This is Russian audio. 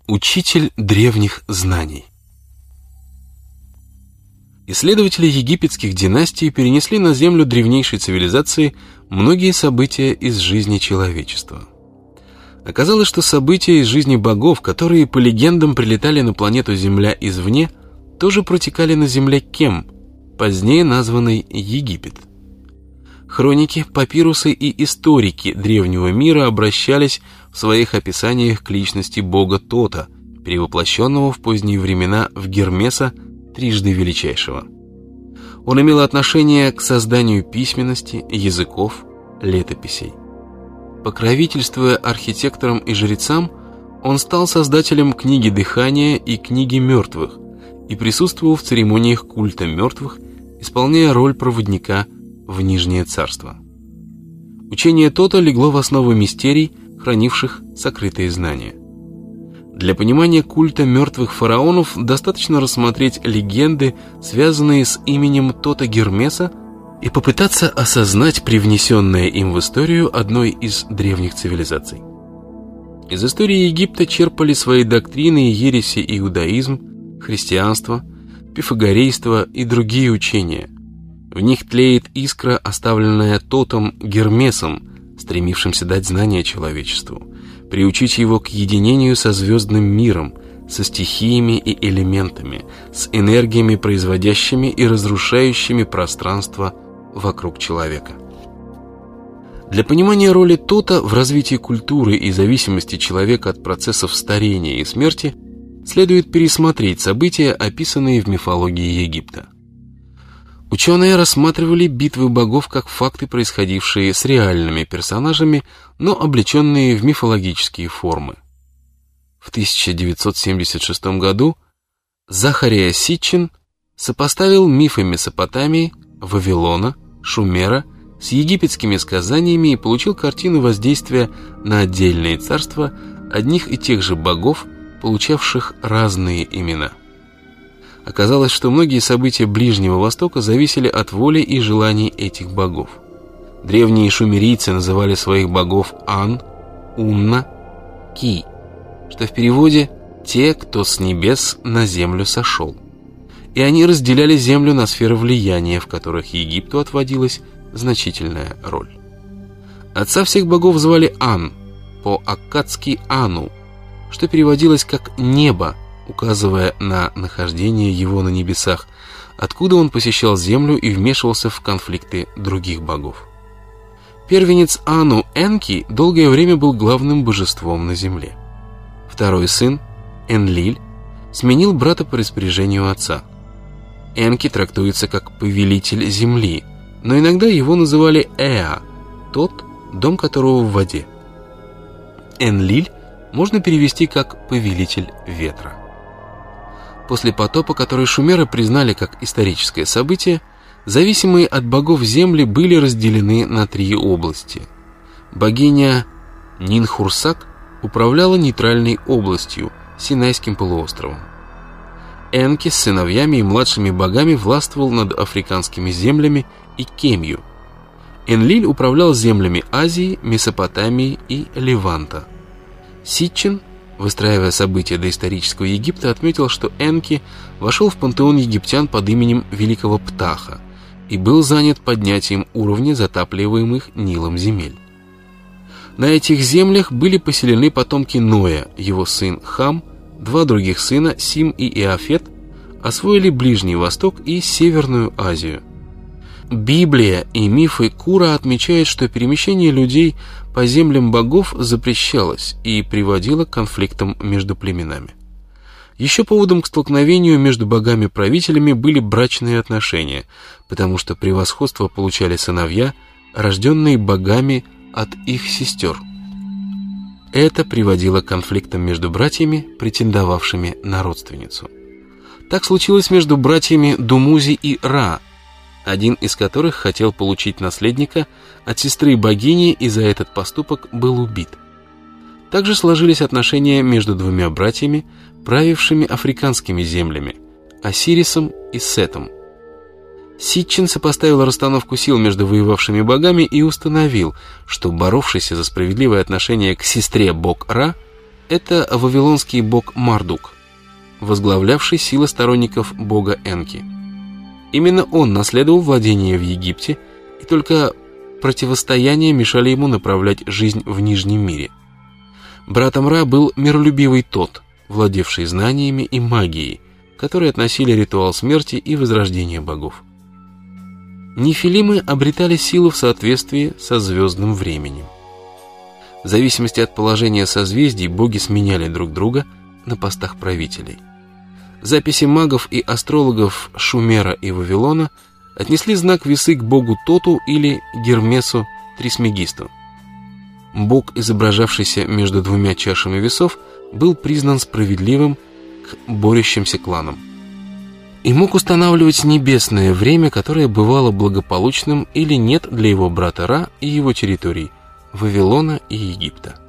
Учитель древних знаний. Исследователи египетских династий перенесли на землю древнейшей цивилизации многие события из жизни человечества. Оказалось, что события из жизни богов, которые по легендам прилетали на планету Земля извне, тоже протекали на земле Кем, позднее названной Египет. Хроники, папирусы и историки древнего мира обращались в своих описаниях к личности бога Тота, перевоплощенного в поздние времена в Гермеса, трижды величайшего. Он имел отношение к созданию письменности, языков, летописей. Покровительствуя архитекторам и жрецам, он стал создателем книги дыхания и книги мертвых и присутствовал в церемониях культа мертвых, исполняя роль проводника в Нижнее Царство. Учение Тота легло в основу мистерий, хранивших сокрытые знания. Для понимания культа мертвых фараонов достаточно рассмотреть легенды, связанные с именем Тота Гермеса, и попытаться осознать привнесенное им в историю одной из древних цивилизаций. Из истории Египта черпали свои доктрины и ереси иудаизм, христианство, пифагорейство и другие учения. В них тлеет искра, оставленная Тотом Гермесом, стремившимся дать знания человечеству, приучить его к единению со звездным миром, со стихиями и элементами, с энергиями, производящими и разрушающими пространство вокруг человека. Для понимания роли Тота в развитии культуры и зависимости человека от процессов старения и смерти следует пересмотреть события, описанные в мифологии Египта. Ученые рассматривали битвы богов как факты, происходившие с реальными персонажами, но облеченные в мифологические формы. В 1976 году Захария Ситчин сопоставил мифы Месопотамии, Вавилона, Шумера с египетскими сказаниями и получил картину воздействия на отдельные царства одних и тех же богов, получавших разные имена. Оказалось, что многие события Ближнего Востока зависели от воли и желаний этих богов. Древние шумерийцы называли своих богов Ан, Унна, Ки, что в переводе «те, кто с небес на землю сошел». И они разделяли землю на сферы влияния, в которых Египту отводилась значительная роль. Отца всех богов звали Ан, по-аккадски Ану, что переводилось как «небо», указывая на нахождение его на небесах, откуда он посещал землю и вмешивался в конфликты других богов. Первенец Ану, Энки, долгое время был главным божеством на земле. Второй сын, Энлиль, сменил брата по распоряжению отца. Энки трактуется как повелитель земли, но иногда его называли Эа, тот, дом которого в воде. Энлиль можно перевести как повелитель ветра. После потопа, который шумеры признали как историческое событие, зависимые от богов земли были разделены на три области. Богиня Нинхурсак управляла нейтральной областью, Синайским полуостровом. Энки с сыновьями и младшими богами властвовал над африканскими землями и Кемью. Энлиль управлял землями Азии, Месопотамии и Леванта. Ситчин, выстраивая события доисторического Египта, отметил, что Энки вошел в пантеон египтян под именем Великого Птаха и был занят поднятием уровня затапливаемых Нилом земель. На этих землях были поселены потомки Ноя, его сын Хам, два других сына, Сим и Иафет, освоили Ближний Восток и Северную Азию. Библия и мифы Кура отмечают, что перемещение людей по землям богов запрещалось и приводило к конфликтам между племенами. Еще поводом к столкновению между богами-правителями были брачные отношения, потому что превосходство получали сыновья, рожденные богами от их сестер. Это приводило к конфликтам между братьями, претендовавшими на родственницу. Так случилось между братьями Думузи и Ра, один из которых хотел получить наследника от сестры богини и за этот поступок был убит. Также сложились отношения между двумя братьями, правившими африканскими землями, Осирисом и Сетом. Ситчин сопоставил расстановку сил между воевавшими богами и установил, что боровшийся за справедливое отношение к сестре бог Ра – это вавилонский бог Мардук, возглавлявший силы сторонников бога Энки. Именно он наследовал владения в Египте, и только противостояния мешали ему направлять жизнь в Нижнем мире. Братом Ра был миролюбивый Тот, владевший знаниями и магией, которые относили ритуал смерти и возрождения богов. Нефилимы обретали силу в соответствии со звездным временем. В зависимости от положения созвездий боги сменяли друг друга на постах правителей. Записи магов и астрологов Шумера и Вавилона отнесли знак весы к богу Тоту или Гермесу Трисмегисту. Бог, изображавшийся между двумя чашами весов, был признан справедливым к борющимся кланам и мог устанавливать небесное время, которое бывало благополучным или нет для его брата Ра и его территорий, Вавилона и Египта.